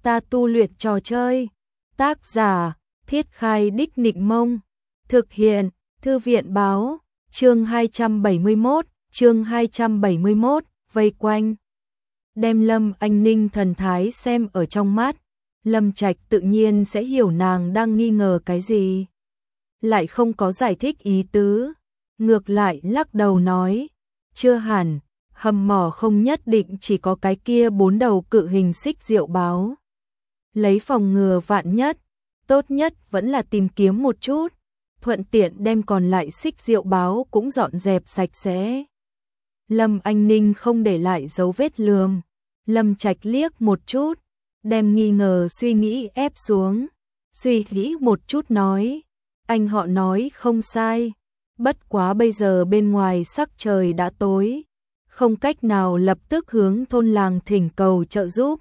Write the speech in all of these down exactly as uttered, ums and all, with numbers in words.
Ta tu luyện trò chơi. Tác giả, Thiết Khai Đích Nịnh Mông. Thực hiện, Thư viện Báo. Chương hai trăm bảy mươi mốt, chương hai trăm bảy mươi mốt, vây quanh. Đem Lâm Anh Ninh thần thái xem ở trong mắt, Lâm Trạch tự nhiên sẽ hiểu nàng đang nghi ngờ cái gì. Lại không có giải thích ý tứ, ngược lại lắc đầu nói, chưa hẳn, hầm mỏ không nhất định chỉ có cái kia bốn đầu cự hình xích diệu báo. Lấy phòng ngừa vạn nhất, tốt nhất vẫn là tìm kiếm một chút, thuận tiện đem còn lại xích diệu báo cũng dọn dẹp sạch sẽ. Lâm Anh Ninh không để lại dấu vết lườm, Lâm Trạch liếc một chút, đem nghi ngờ suy nghĩ ép xuống, suy nghĩ một chút nói, anh họ nói không sai, bất quá bây giờ bên ngoài sắc trời đã tối, không cách nào lập tức hướng thôn làng thỉnh cầu trợ giúp.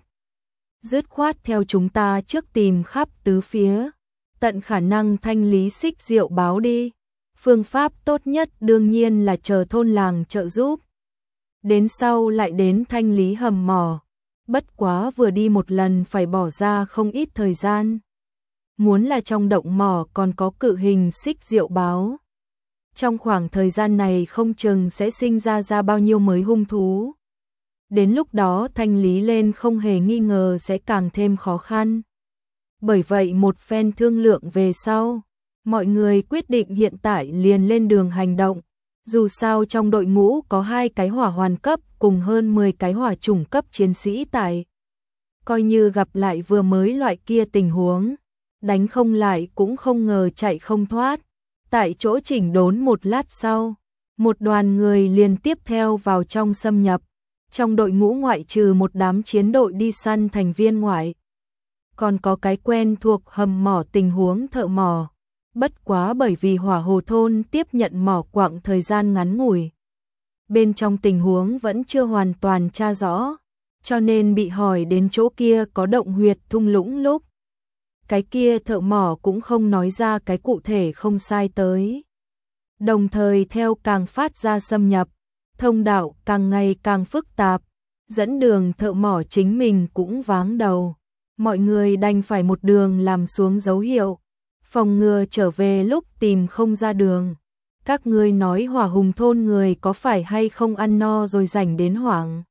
Dứt khoát theo chúng ta trước tìm khắp tứ phía, tận khả năng thanh lý xích diệu báo đi. Phương pháp tốt nhất đương nhiên là chờ thôn làng trợ giúp. Đến sau lại đến thanh lý hầm mỏ. Bất quá vừa đi một lần phải bỏ ra không ít thời gian. Muốn là trong động mỏ còn có cự hình xích diệu báo. Trong khoảng thời gian này không chừng sẽ sinh ra ra bao nhiêu mới hung thú. Đến lúc đó thanh lý lên không hề nghi ngờ sẽ càng thêm khó khăn. Bởi vậy một phen thương lượng về sau, mọi người quyết định hiện tại liền lên đường hành động. Dù sao trong đội ngũ có hai cái hỏa hoàn cấp cùng hơn mười cái hỏa chủng cấp chiến sĩ tại. Coi như gặp lại vừa mới loại kia tình huống, đánh không lại cũng không ngờ chạy không thoát. Tại chỗ chỉnh đốn một lát sau, một đoàn người liền tiếp theo vào trong xâm nhập. Trong đội ngũ ngoại trừ một đám chiến đội đi săn thành viên ngoại, còn có cái quen thuộc hầm mỏ tình huống thợ mỏ. Bất quá bởi vì Hỏa Hồ thôn tiếp nhận mỏ quặng thời gian ngắn ngủi, bên trong tình huống vẫn chưa hoàn toàn tra rõ, cho nên bị hỏi đến chỗ kia có động huyệt thung lũng lúc. Cái kia thợ mỏ cũng không nói ra cái cụ thể không sai tới. Đồng thời theo càng phát ra xâm nhập, thông đạo càng ngày càng phức tạp, dẫn đường thợ mỏ chính mình cũng váng đầu. Mọi người đành phải một đường làm xuống dấu hiệu, phòng ngừa trở về lúc tìm không ra đường. Các ngươi nói Hỏa Hùng thôn người có phải hay không ăn no rồi rảnh đến hoảng.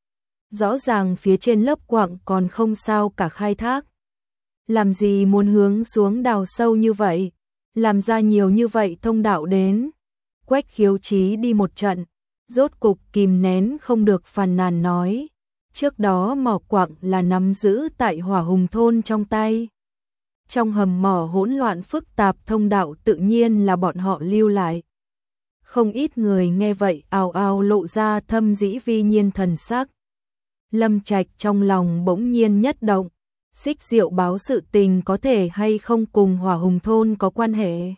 Rõ ràng phía trên lớp quặng còn không sao cả khai thác. Làm gì muốn hướng xuống đào sâu như vậy, làm ra nhiều như vậy thông đạo đến. Quách Khiếu Chí đi một trận, rốt cục kìm nén không được phàn nàn nói. Trước đó mỏ quặng là nắm giữ tại Hỏa Hùng thôn trong tay. Trong hầm mỏ hỗn loạn phức tạp thông đạo tự nhiên là bọn họ lưu lại. Không ít người nghe vậy ào ào lộ ra thâm dĩ vi nhiên thần sắc. Lâm Trạch trong lòng bỗng nhiên nhất động, xích diệu báo sự tình có thể hay không cùng Hỏa Hùng thôn có quan hệ.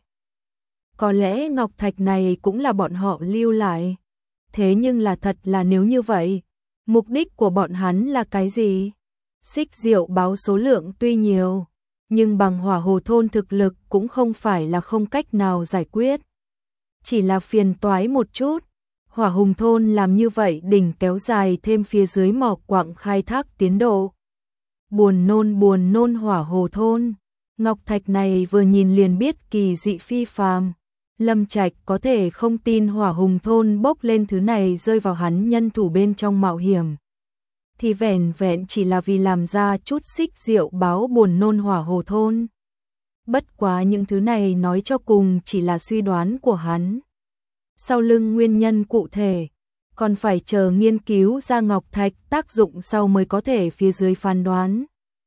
Có lẽ ngọc thạch này cũng là bọn họ lưu lại. Thế nhưng là thật là nếu như vậy, mục đích của bọn hắn là cái gì? Xích diệu báo số lượng tuy nhiều, nhưng bằng Hỏa Hồ thôn thực lực cũng không phải là không cách nào giải quyết. Chỉ là phiền toái một chút, Hỏa Hùng thôn làm như vậy đỉnh kéo dài thêm phía dưới mỏ quặng khai thác tiến độ. Buồn nôn buồn nôn Hỏa Hồ thôn, ngọc thạch này vừa nhìn liền biết kỳ dị phi phàm. Lâm Trạch có thể không tin Hỏa Hùng thôn bốc lên thứ này rơi vào hắn nhân thủ bên trong mạo hiểm. Thì vẻn vẹn chỉ là vì làm ra chút xích diệu báo buồn nôn Hỏa Hồ thôn. Bất quá những thứ này nói cho cùng chỉ là suy đoán của hắn. Sau lưng nguyên nhân cụ thể, còn phải chờ nghiên cứu ra ngọc thạch tác dụng sau mới có thể phía dưới phán đoán.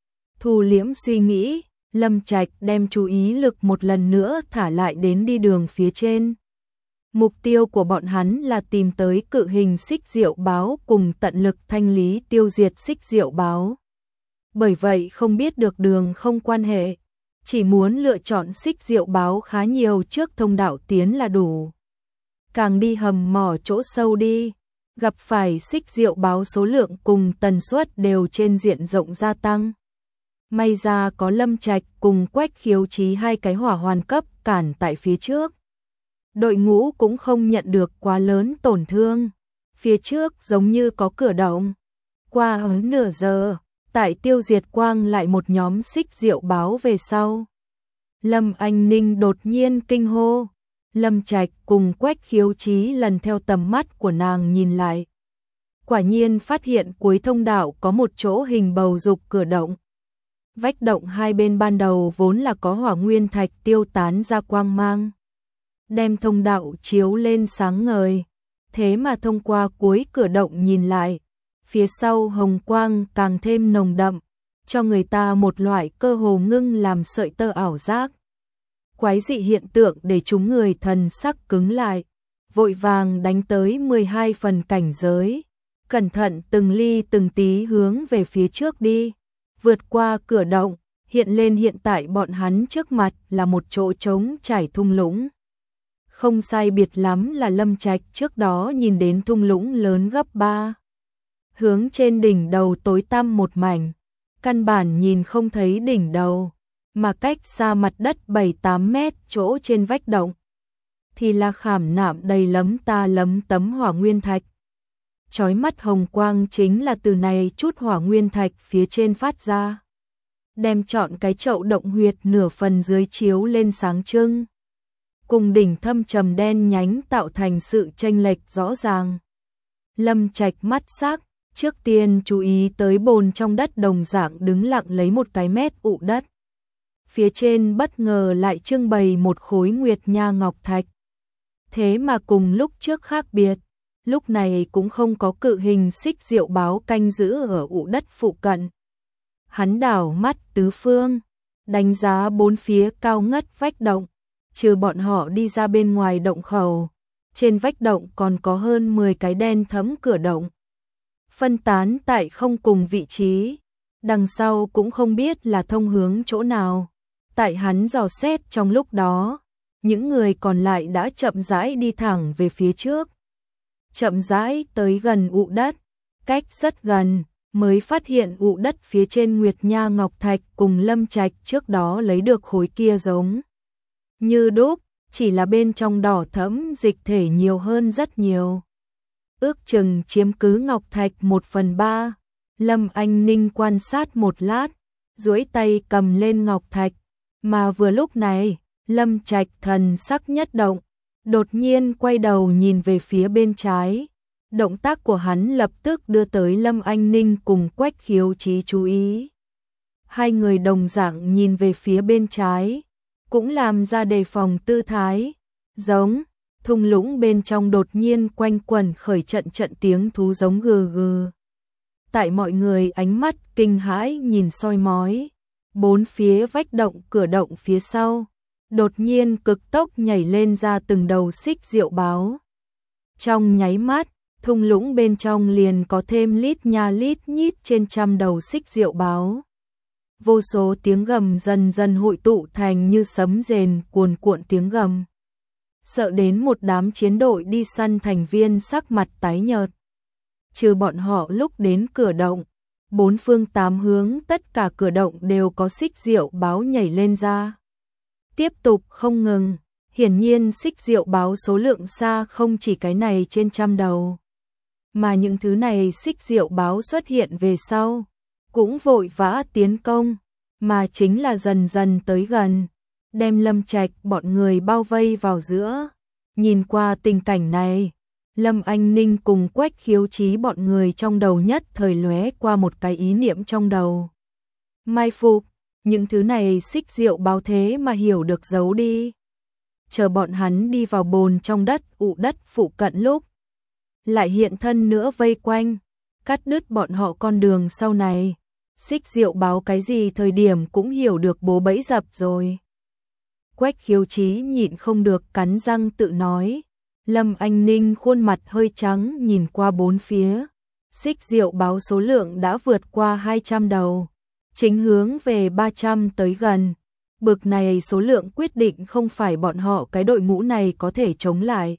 Thu liễm suy nghĩ, Lâm Trạch đem chú ý lực một lần nữa thả lại đến đi đường phía trên. Mục tiêu của bọn hắn là tìm tới cự hình xích diệu báo cùng tận lực thanh lý tiêu diệt xích diệu báo. Bởi vậy không biết được đường không quan hệ, chỉ muốn lựa chọn xích diệu báo khá nhiều trước thông đạo tiến là đủ. Càng đi hầm mỏ chỗ sâu đi, gặp phải xích diệu báo số lượng cùng tần suất đều trên diện rộng gia tăng. May ra có Lâm Trạch cùng Quách Khiếu Chí hai cái hỏa hoàn cấp cản tại phía trước. Đội ngũ cũng không nhận được quá lớn tổn thương. Phía trước giống như có cửa động. Qua hơn nửa giờ, tại tiêu diệt quang lại một nhóm xích diệu báo về sau. Lâm Anh Ninh đột nhiên kinh hô. Lâm Trạch cùng Quách Khiếu Chí lần theo tầm mắt của nàng nhìn lại. Quả nhiên phát hiện cuối thông đạo có một chỗ hình bầu dục cửa động. Vách động hai bên ban đầu vốn là có hỏa nguyên thạch tiêu tán ra quang mang, đem thông đạo chiếu lên sáng ngời. Thế mà thông qua cuối cửa động nhìn lại, phía sau hồng quang càng thêm nồng đậm, cho người ta một loại cơ hồ ngưng làm sợi tơ ảo giác. Quái dị hiện tượng để chúng người thần sắc cứng lại, vội vàng đánh tới mười hai phần cảnh giới, cẩn thận từng ly từng tí hướng về phía trước đi, vượt qua cửa động, hiện lên hiện tại bọn hắn trước mặt là một chỗ trống trải thung lũng. Không sai biệt lắm là Lâm Trạch trước đó nhìn đến thung lũng lớn gấp ba. Hướng trên đỉnh đầu tối tăm một mảnh, căn bản nhìn không thấy đỉnh đầu, mà cách xa mặt đất bảy tám mét chỗ trên vách động thì là khảm nạm đầy lấm ta lấm tấm hỏa nguyên thạch. Chói mắt hồng quang chính là từ này chút hỏa nguyên thạch phía trên phát ra, đem trọn cái chậu động huyệt nửa phần dưới chiếu lên sáng trưng, cùng đỉnh thâm trầm đen nhánh tạo thành sự chênh lệch rõ ràng. Lâm Trạch mắt sắc, trước tiên chú ý tới bồn trong đất đồng dạng đứng lặng lấy một cái mét ụ đất. Phía trên bất ngờ lại trưng bày một khối nguyệt nha ngọc thạch. Thế mà cùng lúc trước khác biệt, lúc này cũng không có cự hình xích diệu báo canh giữ ở ụ đất phụ cận. Hắn đảo mắt tứ phương, đánh giá bốn phía cao ngất vách động, trừ bọn họ đi ra bên ngoài động khẩu, trên vách động còn có hơn mười cái đen thẫm cửa động, phân tán tại không cùng vị trí, đằng sau cũng không biết là thông hướng chỗ nào. Tại hắn dò xét trong lúc đó, những người còn lại đã chậm rãi đi thẳng về phía trước. Chậm rãi tới gần ụ đất, cách rất gần, mới phát hiện ụ đất phía trên Nguyệt Nha Ngọc Thạch cùng Lâm Trạch trước đó lấy được khối kia giống như đúc, chỉ là bên trong đỏ thẫm dịch thể nhiều hơn rất nhiều. Ước chừng chiếm cứ Ngọc Thạch một phần ba. Lâm Anh Ninh quan sát một lát, duỗi tay cầm lên Ngọc Thạch, mà vừa lúc này, Lâm Trạch thần sắc nhất động, đột nhiên quay đầu nhìn về phía bên trái. Động tác của hắn lập tức đưa tới Lâm Anh Ninh cùng Quách Khiếu Chí chú ý. Hai người đồng dạng nhìn về phía bên trái, cũng làm ra đề phòng tư thái, giống thung lũng bên trong đột nhiên quanh quẩn khởi trận trận tiếng thú giống gừ gừ. Tại mọi người ánh mắt kinh hãi nhìn soi mói, bốn phía vách động cửa động phía sau, đột nhiên cực tốc nhảy lên ra từng đầu xích diệu báo. Trong nháy mắt, thung lũng bên trong liền có thêm lít nha lít nhít trên trăm đầu xích diệu báo. Vô số tiếng gầm dần dần hội tụ thành như sấm rền cuồn cuộn tiếng gầm. Sợ đến một đám chiến đội đi săn thành viên sắc mặt tái nhợt. Trừ bọn họ lúc đến cửa động, bốn phương tám hướng tất cả cửa động đều có xích diệu báo nhảy lên ra. Tiếp tục không ngừng, hiển nhiên xích diệu báo số lượng xa không chỉ cái này trên trăm đầu. Mà những thứ này xích diệu báo xuất hiện về sau, cũng vội vã tiến công, mà chính là dần dần tới gần, đem Lâm Trạch bọn người bao vây vào giữa. Nhìn qua tình cảnh này, Lâm Anh Ninh cùng Quách Khiếu Chí bọn người trong đầu nhất thời lóe qua một cái ý niệm trong đầu. Mai phục, những thứ này xích diệu báo thế mà hiểu được giấu đi. Chờ bọn hắn đi vào bồn trong đất ụ đất phụ cận lúc, lại hiện thân nữa vây quanh, cắt đứt bọn họ con đường sau này. Xích diệu báo cái gì thời điểm cũng hiểu được bố bẫy dập rồi. Quách Khiếu Chí nhịn không được cắn răng tự nói. Lâm Anh Ninh khuôn mặt hơi trắng nhìn qua bốn phía. Xích diệu báo số lượng đã vượt qua hai trăm đầu, chính hướng về ba trăm tới gần. Bực này số lượng quyết định không phải bọn họ cái đội ngũ này có thể chống lại.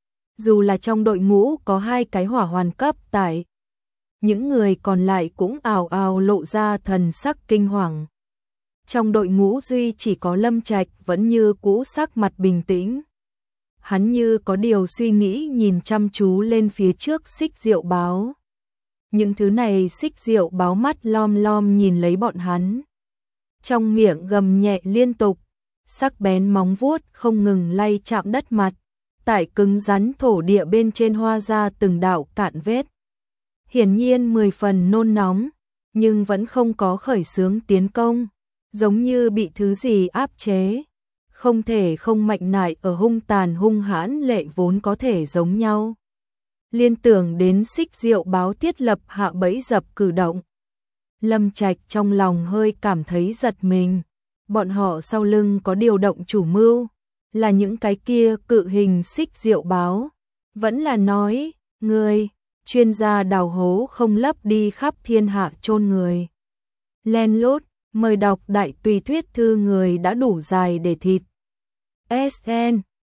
Dù là trong đội ngũ có hai cái hỏa hoàn cấp tại, những người còn lại cũng ào ào lộ ra thần sắc kinh hoàng. Trong đội ngũ duy chỉ có Lâm Trạch vẫn như cũ sắc mặt bình tĩnh. Hắn như có điều suy nghĩ nhìn chăm chú lên phía trước xích diệu báo. Những thứ này Xích Diệu Báo mắt lom lom nhìn lấy bọn hắn. Trong miệng gầm nhẹ liên tục, sắc bén móng vuốt không ngừng lay chạm đất mặt, tại cứng rắn thổ địa bên trên hoa ra từng đạo cạn vết. Hiển nhiên mười phần nôn nóng, nhưng vẫn không có khởi xướng tiến công, giống như bị thứ gì áp chế. Không thể không mạnh nại ở hung tàn hung hãn lệ vốn có thể giống nhau. Liên tưởng đến Xích Diệu Báo thiết lập hạ bẫy dập cử động. Lâm Trạch trong lòng hơi cảm thấy giật mình. Bọn họ sau lưng có điều động chủ mưu, là những cái kia cự hình Xích Diệu Báo. Vẫn là nói, người, chuyên gia đào hố không lấp đi khắp thiên hạ chôn người. Len lút, mời đọc đại tùy thuyết thư người đã đủ dài để thịt. ét en